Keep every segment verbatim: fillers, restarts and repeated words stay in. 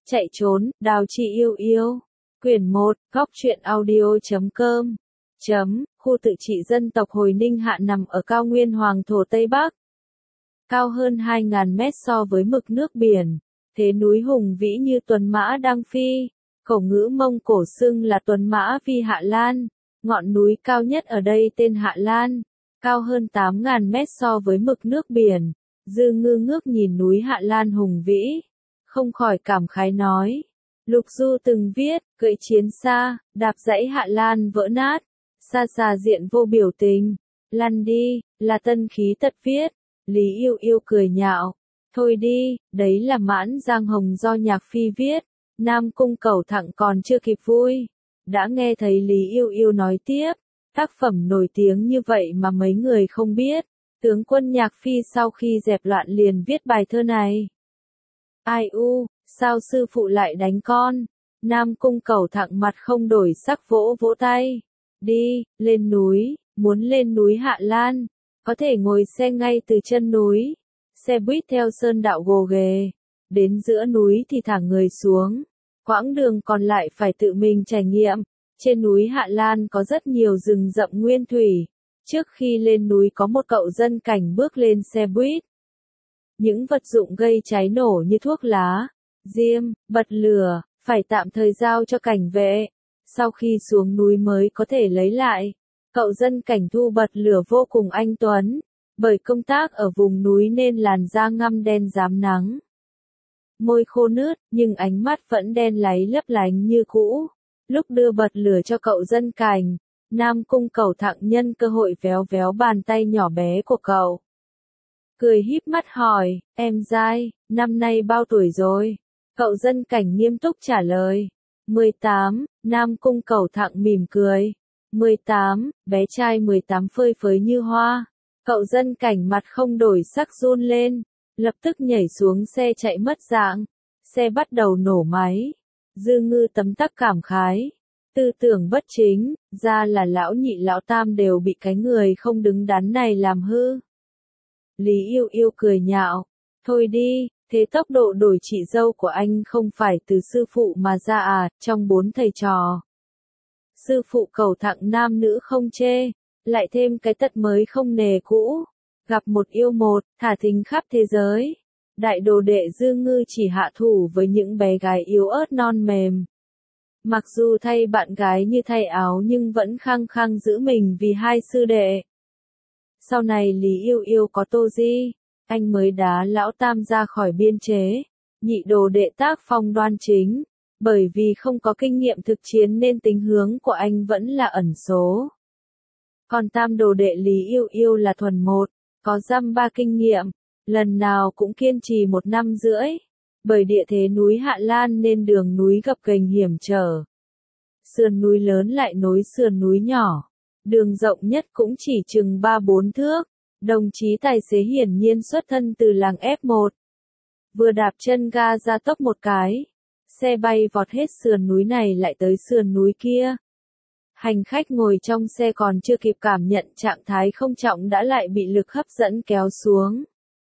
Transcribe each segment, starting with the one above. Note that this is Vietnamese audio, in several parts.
Chạy trốn, Đào Chị Yêu Yêu. Quyển một, góc truyện audio chấm com. Chấm, khu tự trị dân tộc Hồi Ninh Hạ nằm ở cao nguyên Hoàng Thổ Tây Bắc. Cao hơn hai nghìn mét so với mực nước biển. Thế núi hùng vĩ như tuần mã đang phi. Khẩu ngữ Mông Cổ xưng là tuần mã phi Hạ Lan. Ngọn núi cao nhất ở đây tên Hạ Lan. Cao hơn tám nghìn mét so với mực nước biển. Dư Ngư ngước nhìn núi Hạ Lan hùng vĩ. Không khỏi cảm khái nói. Lục Du từng viết, cưỡi chiến xa, đạp dãy Hạ Lan vỡ nát. Xa xa diện vô biểu tình. Lăn đi, là tân khí tật viết. Lý Yêu Yêu cười nhạo. Thôi đi, đấy là Mãn Giang Hồng do Nhạc Phi viết. Nam Cung Cẩu Thặng còn chưa kịp vui. Đã nghe thấy Lý Yêu Yêu nói tiếp. Tác phẩm nổi tiếng như vậy mà mấy người không biết. Tướng quân Nhạc Phi sau khi dẹp loạn liền viết bài thơ này. Ai u, sao sư phụ lại đánh con? Nam Cung Cẩu Thặng mặt không đổi sắc vỗ vỗ tay. Đi, lên núi, muốn lên núi Hạ Lan. Có thể ngồi xe ngay từ chân núi. Xe buýt theo sơn đạo gồ ghề. Đến giữa núi thì thả người xuống. Quãng đường còn lại phải tự mình trải nghiệm. Trên núi Hạ Lan có rất nhiều rừng rậm nguyên thủy. Trước khi lên núi có một cậu dân cảnh bước lên xe buýt. Những vật dụng gây cháy nổ như thuốc lá, diêm, bật lửa, phải tạm thời giao cho cảnh vệ. Sau khi xuống núi mới có thể lấy lại. Cậu dân cảnh thu bật lửa vô cùng anh tuấn. Bởi công tác ở vùng núi nên làn da ngăm đen rám nắng. Môi khô nứt, nhưng ánh mắt vẫn đen láy lấp lánh như cũ. Lúc đưa bật lửa cho cậu dân cảnh, Nam Cung Cẩu Thặng nhân cơ hội véo véo bàn tay nhỏ bé của cậu. Cười híp mắt hỏi, em dai, năm nay bao tuổi rồi? Cậu dân cảnh nghiêm túc trả lời. mười tám, Nam Cung Cẩu Thặng mỉm cười. mười tám, bé trai mười tám phơi phới như hoa. Cậu dân cảnh mặt không đổi sắc run lên, lập tức nhảy xuống xe chạy mất dạng. Xe bắt đầu nổ máy. Dư Ngư tấm tắc cảm khái. Tư tưởng bất chính, ra là lão nhị lão tam đều bị cái người không đứng đắn này làm hư. Lý Yêu Yêu cười nhạo. Thôi đi, thế tốc độ đổi chị dâu của anh không phải từ sư phụ mà ra à, trong bốn thầy trò. Sư phụ Cẩu Thặng nam nữ không chê, lại thêm cái tật mới không nề cũ. Gặp một yêu một, thả thính khắp thế giới. Đại đồ đệ Dư Ngư chỉ hạ thủ với những bé gái yếu ớt non mềm. Mặc dù thay bạn gái như thay áo nhưng vẫn khăng khăng giữ mình vì hai sư đệ. Sau này Lý Yêu Yêu có Tô Di, anh mới đá lão tam ra khỏi biên chế. Nhị đồ đệ tác phong đoan chính. Bởi vì không có kinh nghiệm thực chiến nên tính hướng của anh vẫn là ẩn số. Còn tam đồ đệ Lý Yêu Yêu là thuần một, có dăm ba kinh nghiệm, lần nào cũng kiên trì một năm rưỡi. Bởi địa thế núi Hạ Lan nên đường núi gập ghềnh hiểm trở. Sườn núi lớn lại nối sườn núi nhỏ. Đường rộng nhất cũng chỉ chừng ba bốn thước. Đồng chí tài xế hiển nhiên xuất thân từ làng ép một. Vừa đạp chân ga ra tốc một cái. Xe bay vọt hết sườn núi này lại tới sườn núi kia. Hành khách ngồi trong xe còn chưa kịp cảm nhận trạng thái không trọng đã lại bị lực hấp dẫn kéo xuống.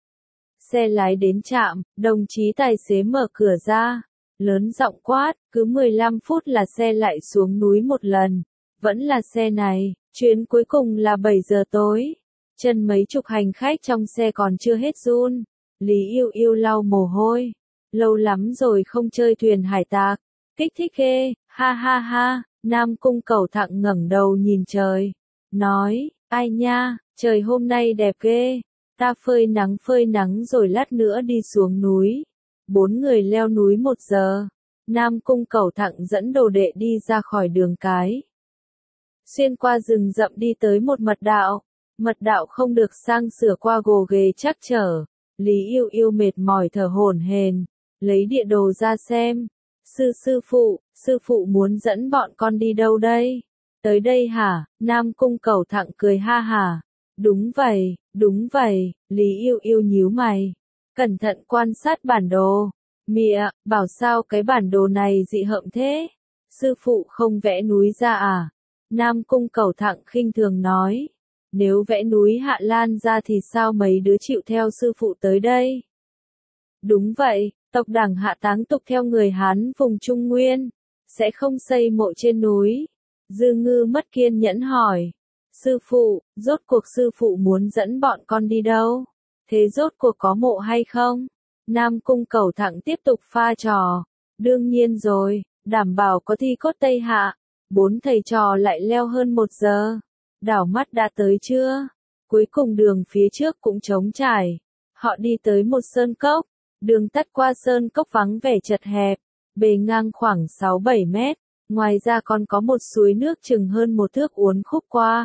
Xe lái đến trạm, đồng chí tài xế mở cửa ra, lớn giọng quát, cứ mười lăm phút là xe lại xuống núi một lần. Vẫn là xe này, chuyến cuối cùng là bảy giờ tối. Chân mấy chục hành khách trong xe còn chưa hết run. Lý Yêu Yêu lau mồ hôi. Lâu lắm rồi không chơi thuyền hải tặc. Kích thích ghê, ha ha ha. Nam Cung Cẩu Thặng ngẩng đầu nhìn trời. Nói, ai nha, trời hôm nay đẹp ghê. Ta phơi nắng phơi nắng rồi lát nữa đi xuống núi. Bốn người leo núi một giờ. Nam Cung Cẩu Thặng dẫn đồ đệ đi ra khỏi đường cái. Xuyên qua rừng rậm đi tới một mật đạo. Mật đạo không được sang sửa qua gồ ghề chắc trở. Lý Yêu Yêu mệt mỏi thở hổn hển, lấy địa đồ ra xem. Sư sư phụ, sư phụ muốn dẫn bọn con đi đâu đây? Tới đây hả? Nam Cung Cẩu Thặng cười ha hả. Đúng vậy, đúng vậy, Lý Yêu Yêu nhíu mày. Cẩn thận quan sát bản đồ. Mịa, bảo sao cái bản đồ này dị hợm thế? Sư phụ không vẽ núi ra à? Nam Cung Cẩu Thặng khinh thường nói. Nếu vẽ núi Hạ Lan ra thì sao mấy đứa chịu theo sư phụ tới đây? Đúng vậy, Tộc Đảng Hạ táng tục theo người Hán vùng Trung Nguyên, sẽ không xây mộ trên núi. Dư Ngư mất kiên nhẫn hỏi. Sư phụ, rốt cuộc sư phụ muốn dẫn bọn con đi đâu? Thế rốt cuộc có mộ hay không? Nam Cung Cẩu Thẳng tiếp tục pha trò. Đương nhiên rồi, đảm bảo có thi cốt Tây Hạ. Bốn thầy trò lại leo hơn một giờ. Đảo mắt đã tới chưa? Cuối cùng đường phía trước cũng trống trải. Họ đi tới một sơn cốc. Đường tắt qua sơn cốc vắng vẻ chật hẹp. Bề ngang khoảng sáu bảy mét. Ngoài ra còn có một suối nước chừng hơn một thước uốn khúc qua.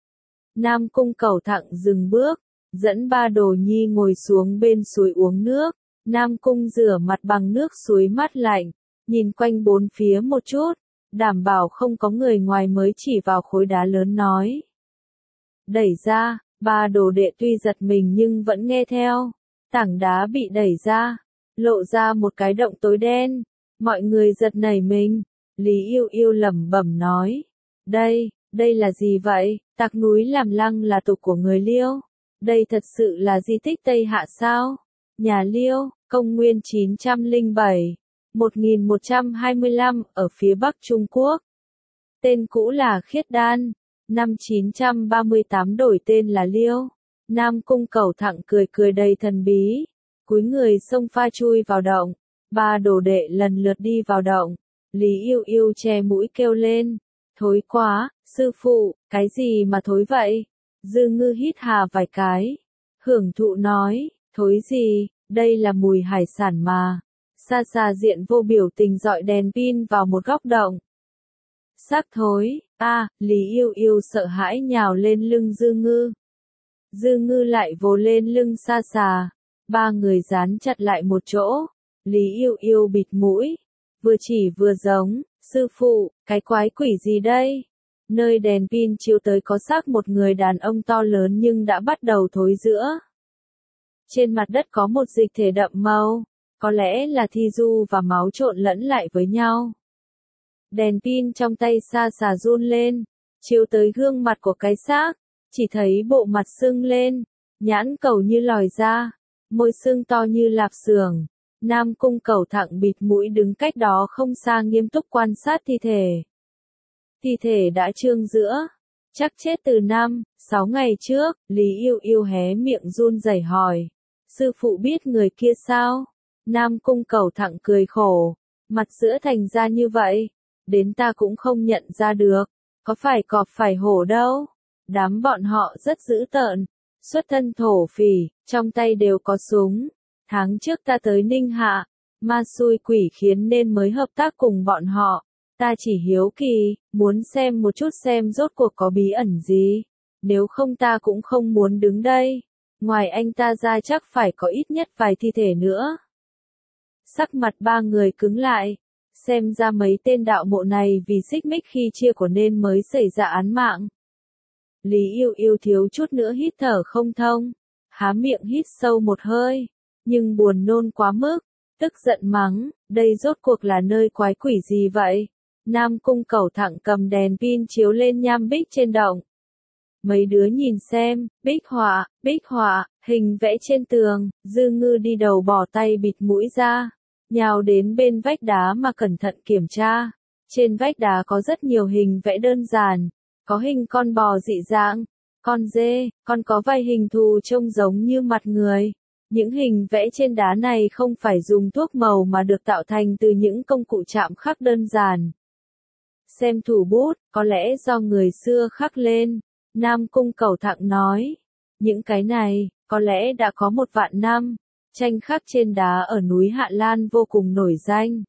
Nam Cung Cẩu Thẳng dừng bước, dẫn ba đồ nhi ngồi xuống bên suối uống nước. Nam Cung rửa mặt bằng nước suối mát lạnh, nhìn quanh bốn phía một chút, đảm bảo không có người ngoài mới chỉ vào khối đá lớn nói. Đẩy ra, ba đồ đệ tuy giật mình nhưng vẫn nghe theo. Tảng đá bị đẩy ra, lộ ra một cái động tối đen. Mọi người giật nảy mình. Lý Yêu Yêu lẩm bẩm nói. Đây, đây là gì vậy? Tạc núi làm lăng là tục của người Liêu. Đây thật sự là di tích Tây Hạ sao? Nhà Liêu, công nguyên chín trăm lẻ bảy, một nghìn một trăm hai mươi lăm, ở phía bắc Trung Quốc. Tên cũ là Khiết Đan. Năm chín trăm ba mươi tám đổi tên là Liêu. Nam Cung Cẩu Thẳng cười cười đầy thần bí. Cúi người xông pha chui vào động. Ba đồ đệ lần lượt đi vào động. Lý Yêu Yêu che mũi kêu lên. Thối quá, sư phụ, cái gì mà thối vậy? Dư Ngư hít hà vài cái. Hưởng thụ nói, thối gì, đây là mùi hải sản mà. Xa xa diện vô biểu tình dọi đèn pin vào một góc động. Xác thối, a à, Lý Yêu Yêu sợ hãi nhào lên lưng Dư Ngư. Dư Ngư lại vồ lên lưng xa xà. Ba người dán chặt lại một chỗ. Lý Yêu Yêu bịt mũi. Vừa chỉ vừa giống, sư phụ, cái quái quỷ gì đây? Nơi đèn pin chiếu tới có xác một người đàn ông to lớn nhưng đã bắt đầu thối rữa. Trên mặt đất có một dịch thể đậm màu, có lẽ là thi du và máu trộn lẫn lại với nhau. Đèn pin trong tay xa xà run lên, chiếu tới gương mặt của cái xác, chỉ thấy bộ mặt sưng lên, nhãn cầu như lòi ra, môi sưng to như lạp xưởng. Nam Cung Cẩu Thẳng bịt mũi đứng cách đó không xa nghiêm túc quan sát thi thể. Thi thể đã trương giữa, chắc chết từ năm, sáu ngày trước. Lý Yêu Yêu hé miệng run rẩy hỏi. Sư phụ biết người kia sao? Nam Cung Cẩu Thẳng cười khổ. Mặt sữa thành ra như vậy, đến ta cũng không nhận ra được. Có phải cọp phải hổ đâu. Đám bọn họ rất dữ tợn, xuất thân thổ phỉ, trong tay đều có súng. Tháng trước ta tới Ninh Hạ, ma xui quỷ khiến nên mới hợp tác cùng bọn họ. Ta chỉ hiếu kỳ, muốn xem một chút xem rốt cuộc có bí ẩn gì. Nếu không ta cũng không muốn đứng đây. Ngoài anh ta ra chắc phải có ít nhất vài thi thể nữa. Sắc mặt ba người cứng lại. Xem ra mấy tên đạo mộ này vì xích mích khi chia của nên mới xảy ra án mạng. Lý Yêu Yêu thiếu chút nữa hít thở không thông. Há miệng hít sâu một hơi. Nhưng buồn nôn quá mức. Tức giận mắng, đây rốt cuộc là nơi quái quỷ gì vậy? Nam Cung Cẩu Thẳng cầm đèn pin chiếu lên nham bích trên động. Mấy đứa nhìn xem, bích họa, bích họa, hình vẽ trên tường. Dư Ngư đi đầu bỏ tay bịt mũi ra, nhào đến bên vách đá mà cẩn thận kiểm tra. Trên vách đá có rất nhiều hình vẽ đơn giản, có hình con bò dị dạng, con dê, còn có vài hình thù trông giống như mặt người. Những hình vẽ trên đá này không phải dùng thuốc màu mà được tạo thành từ những công cụ chạm khắc đơn giản. Xem thủ bút, có lẽ do người xưa khắc lên. Nam Cung Cẩu Thẳng nói. Những cái này, có lẽ đã có một vạn năm. Tranh khắc trên đá ở núi Hạ Lan vô cùng nổi danh.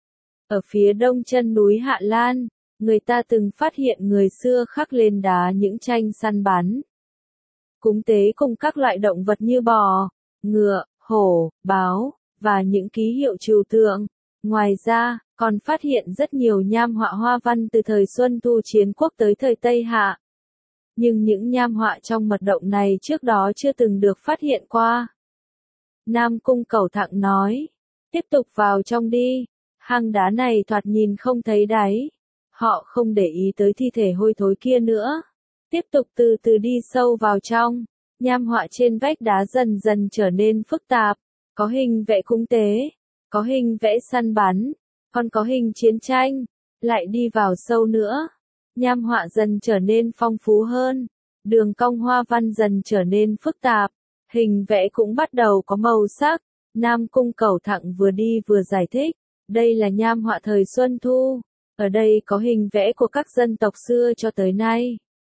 Ở phía đông chân núi Hạ Lan, người ta từng phát hiện người xưa khắc lên đá những tranh săn bắn, cúng tế cùng các loại động vật như bò, ngựa, hổ, báo, và những ký hiệu trừu tượng. Ngoài ra, còn phát hiện rất nhiều nham họa hoa văn từ thời Xuân Thu Chiến Quốc tới thời Tây Hạ. Nhưng những nham họa trong mật động này trước đó chưa từng được phát hiện qua. Nam Cung Cẩu Thẳng nói, tiếp tục vào trong đi, hang đá này thoạt nhìn không thấy đáy. Họ không để ý tới thi thể hôi thối kia nữa. Tiếp tục từ từ đi sâu vào trong. Nham họa trên vách đá dần dần trở nên phức tạp, có hình vẽ cúng tế, có hình vẽ săn bắn, còn có hình chiến tranh, lại đi vào sâu nữa. Nham họa dần trở nên phong phú hơn, đường cong hoa văn dần trở nên phức tạp, hình vẽ cũng bắt đầu có màu sắc. Nam Cung Cẩu Thặng vừa đi vừa giải thích, đây là nham họa thời Xuân Thu, ở đây có hình vẽ của các dân tộc xưa cho tới nay.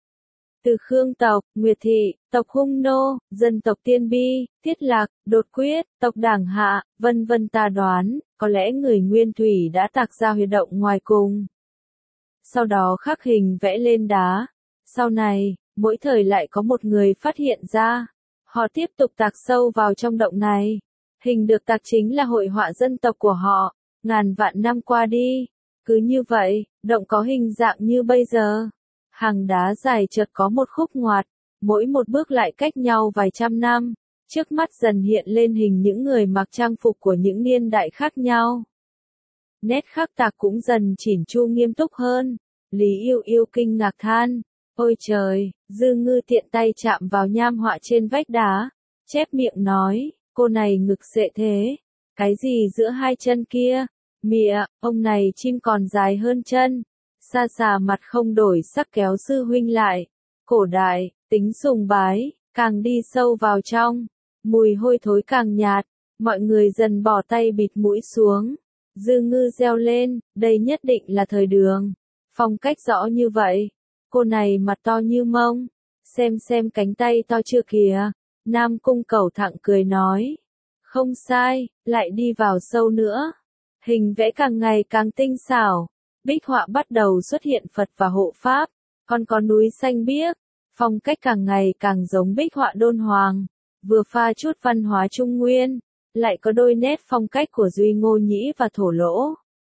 Từ Khương tộc, Nguyệt Thị, tộc Hung Nô, dân tộc Tiên Bi, Thiết Lạc, Đột Quyết, tộc Đảng Hạ, vân vân ta đoán, có lẽ người Nguyên Thủy đã tạc ra huyệt động ngoài cùng. Sau đó khắc hình vẽ lên đá. Sau này, mỗi thời lại có một người phát hiện ra. Họ tiếp tục tạc sâu vào trong động này. Hình được tạc chính là hội họa dân tộc của họ. Ngàn vạn năm qua đi. Cứ như vậy, động có hình dạng như bây giờ. Hàng đá dài chợt có một khúc ngoặt. Mỗi một bước lại cách nhau vài trăm năm. Trước mắt dần hiện lên hình những người mặc trang phục của những niên đại khác nhau. Nét khắc tạc cũng dần chỉn chu nghiêm túc hơn. Lý Yêu Yêu kinh ngạc than. Ôi trời, Dư Ngư tiện tay chạm vào nham họa trên vách đá. Chép miệng nói, cô này ngực xệ thế. Cái gì giữa hai chân kia? Mịa, ông này chim còn dài hơn chân. Sa Xà mặt không đổi sắc kéo sư huynh lại. Cổ đại, tính sùng bái, càng đi sâu vào trong. Mùi hôi thối càng nhạt. Mọi người dần bỏ tay bịt mũi xuống. Dư Ngư reo lên, đây nhất định là thời Đường. Phong cách rõ như vậy. Cô này mặt to như mông. Xem xem cánh tay to chưa kìa. Nam Cung Cẩu Thặng cười nói. Không sai, lại đi vào sâu nữa. Hình vẽ càng ngày càng tinh xảo. Bích họa bắt đầu xuất hiện Phật và hộ pháp. Còn có núi xanh biếc. Phong cách càng ngày càng giống bích họa Đôn Hoàng. Vừa pha chút văn hóa Trung Nguyên. Lại có đôi nét phong cách của Duy Ngô Nhĩ và Thổ Lỗ.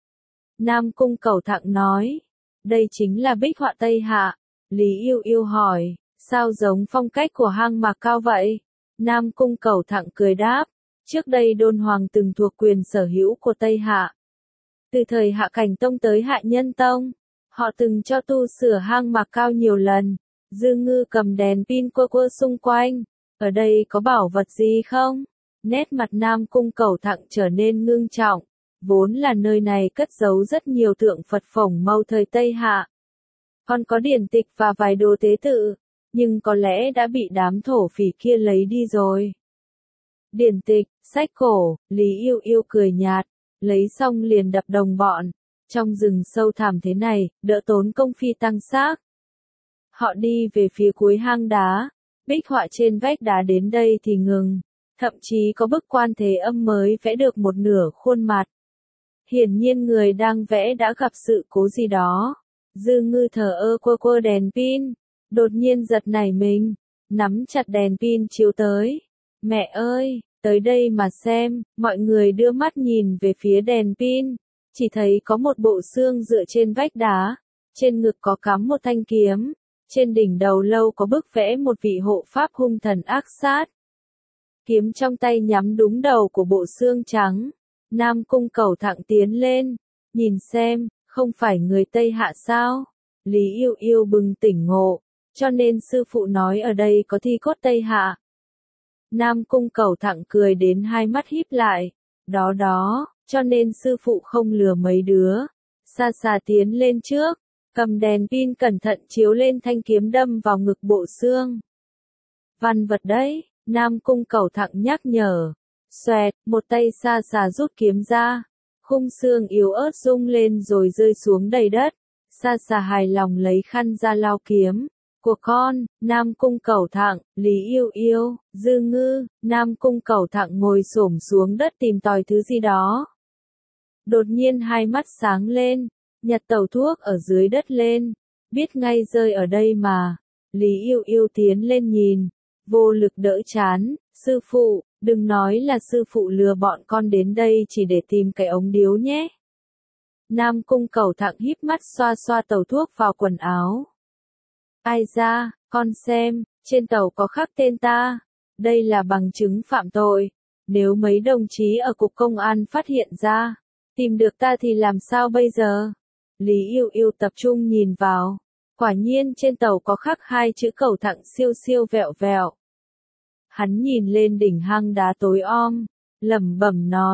Nam Cung Cẩu Thặng nói. Đây chính là bích họa Tây Hạ. Lý Yêu Yêu hỏi, sao giống phong cách của hang Mạc Cao vậy? Nam Cung Cẩu Thặng cười đáp, trước đây Đôn Hoàng từng thuộc quyền sở hữu của Tây Hạ. Từ thời Hạ Cảnh Tông tới Hạ Nhân Tông, họ từng cho tu sửa hang Mạc Cao nhiều lần. Dư Ngư cầm đèn pin quơ quơ xung quanh, ở đây có bảo vật gì không? Nét mặt Nam Cung Cẩu Thặng trở nên ngưng trọng. Vốn là nơi này cất giấu rất nhiều tượng Phật phổng mâu thời Tây Hạ. Còn có điển tịch và vài đồ tế tự, nhưng có lẽ đã bị đám thổ phỉ kia lấy đi rồi. Điển tịch, sách cổ, Lý Yêu Yêu cười nhạt, lấy xong liền đập đồng bọn. Trong rừng sâu thẳm thế này, đỡ tốn công phi tăng xác. Họ đi về phía cuối hang đá, bích họa trên vách đá đến đây thì ngừng. Thậm chí có bức Quan Thế Âm mới vẽ được một nửa khuôn mặt. Hiển nhiên người đang vẽ đã gặp sự cố gì đó. Dư Ngư thờ ơ quơ quơ đèn pin. Đột nhiên giật nảy mình. Nắm chặt đèn pin chiếu tới. Mẹ ơi, tới đây mà xem. Mọi người đưa mắt nhìn về phía đèn pin. Chỉ thấy có một bộ xương dựa trên vách đá. Trên ngực có cắm một thanh kiếm. Trên đỉnh đầu lâu có bức vẽ một vị hộ pháp hung thần ác sát. Kiếm trong tay nhắm đúng đầu của bộ xương trắng. Nam Cung Cẩu Thặng tiến lên, nhìn xem, không phải người Tây Hạ sao? Lý Yêu Yêu bừng tỉnh ngộ, cho nên sư phụ nói ở đây có thi cốt Tây Hạ. Nam Cung Cẩu Thặng cười đến hai mắt híp lại, đó đó, cho nên sư phụ không lừa mấy đứa. Sa Xà tiến lên trước, cầm đèn pin cẩn thận chiếu lên thanh kiếm đâm vào ngực bộ xương. Văn vật đấy, Nam Cung Cẩu Thặng nhắc nhở. Xoẹt, một tay Sa Xà rút kiếm ra. Khung xương yếu ớt rung lên rồi rơi xuống đầy đất. Sa Xà hài lòng lấy khăn ra lau kiếm. Của con, Nam Cung Cẩu Thặng, Lý Yêu Yêu, Dư Ngư, Nam Cung Cẩu Thặng ngồi xổm xuống đất tìm tòi thứ gì đó. Đột nhiên hai mắt sáng lên, nhặt tẩu thuốc ở dưới đất lên. Biết ngay rơi ở đây mà. Lý Yêu Yêu tiến lên nhìn. Vô lực đỡ chán, sư phụ, đừng nói là sư phụ lừa bọn con đến đây chỉ để tìm cái ống điếu nhé. Nam Cung Cẩu Thặng híp mắt xoa xoa tẩu thuốc vào quần áo. Ai ra, con xem, trên tàu có khắc tên ta. Đây là bằng chứng phạm tội. Nếu mấy đồng chí ở cục công an phát hiện ra, tìm được ta thì làm sao bây giờ? Lý Yêu Yêu tập trung nhìn vào. Quả nhiên trên tàu có khắc hai chữ Cẩu Thặng siêu siêu vẹo vẹo. Hắn nhìn lên đỉnh hang đá tối om, lẩm bẩm nói,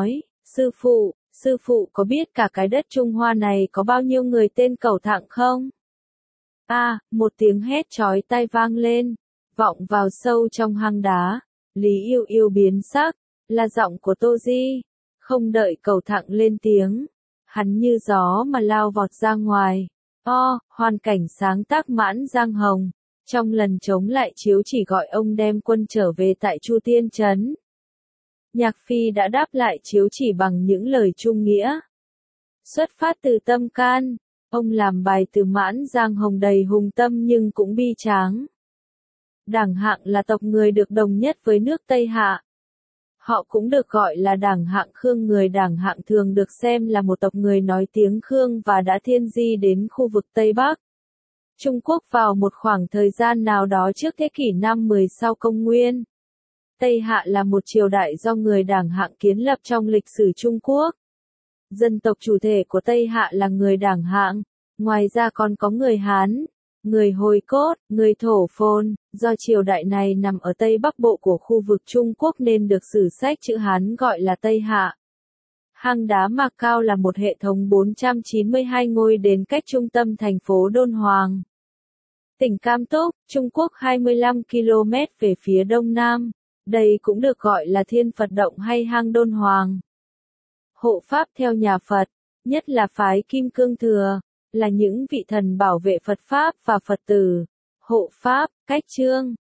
Sư phụ, sư phụ có biết cả cái đất Trung Hoa này có bao nhiêu người tên Cẩu Thặng không? A, à, một tiếng hét chói tai vang lên, vọng vào sâu trong hang đá. Lý Yêu Yêu biến sắc, là giọng của Tô Di. Không đợi Cẩu Thặng lên tiếng, hắn như gió mà lao vọt ra ngoài. O, hoàn cảnh sáng tác Mãn Giang Hồng. Trong lần chống lại chiếu chỉ gọi ông đem quân trở về tại Chu Tiên Trấn. Nhạc Phi đã đáp lại chiếu chỉ bằng những lời trung nghĩa. Xuất phát từ tâm can, ông làm bài từ Mãn Giang Hồng đầy hùng tâm nhưng cũng bi tráng. Đảng Hạng là tộc người được đồng nhất với nước Tây Hạ. Họ cũng được gọi là Đảng Hạng Khương. Người Đảng Hạng thường được xem là một tộc người nói tiếng Khương và đã thiên di đến khu vực Tây Bắc Trung Quốc vào một khoảng thời gian nào đó trước thế kỷ năm mười sau công nguyên. Tây Hạ là một triều đại do người Đảng Hạng kiến lập trong lịch sử Trung Quốc. Dân tộc chủ thể của Tây Hạ là người Đảng Hạng, ngoài ra còn có người Hán, người Hồi Cốt, người Thổ Phồn. Do triều đại này nằm ở Tây Bắc Bộ của khu vực Trung Quốc nên được sử sách chữ Hán gọi là Tây Hạ. Hang đá Mạc Cao là một hệ thống bốn trăm chín mươi hai ngôi đền cách trung tâm thành phố Đôn Hoàng, tỉnh Cam Túc, Trung Quốc hai mươi lăm ki lô mét về phía đông nam. Đây cũng được gọi là Thiên Phật Động hay hang Đôn Hoàng. Hộ Pháp theo nhà Phật, nhất là phái Kim Cương Thừa, là những vị thần bảo vệ Phật Pháp và Phật tử. Hộ Pháp, cách chương,